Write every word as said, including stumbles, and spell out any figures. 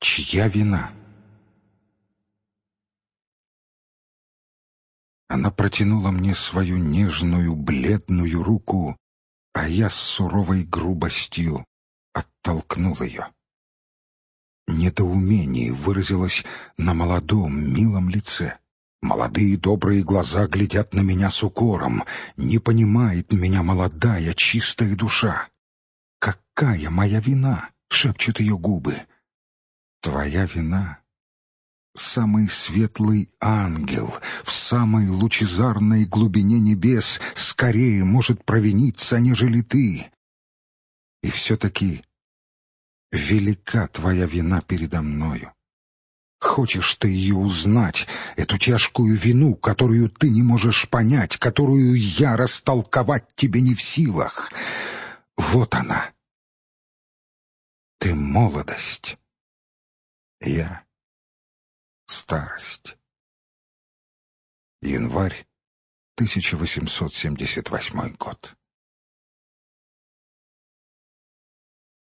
Чья вина? Она протянула мне свою нежную, бледную руку, а я с суровой грубостью оттолкнул ее. Недоумение выразилось на молодом, милом лице. Молодые добрые глаза глядят на меня с укором. Не понимает меня молодая, чистая душа. «Какая моя вина?» — шепчут ее губы. «Твоя вина?» Самый светлый ангел в самой лучезарной глубине небес скорее может провиниться, нежели ты. И все-таки велика твоя вина передо мною. Хочешь ты ее узнать, эту тяжкую вину, которую ты не можешь понять, которую я растолковать тебе не в силах? Вот она. Ты молодость. Я старость. Январь тысяча восемьсот семьдесят восьмой год.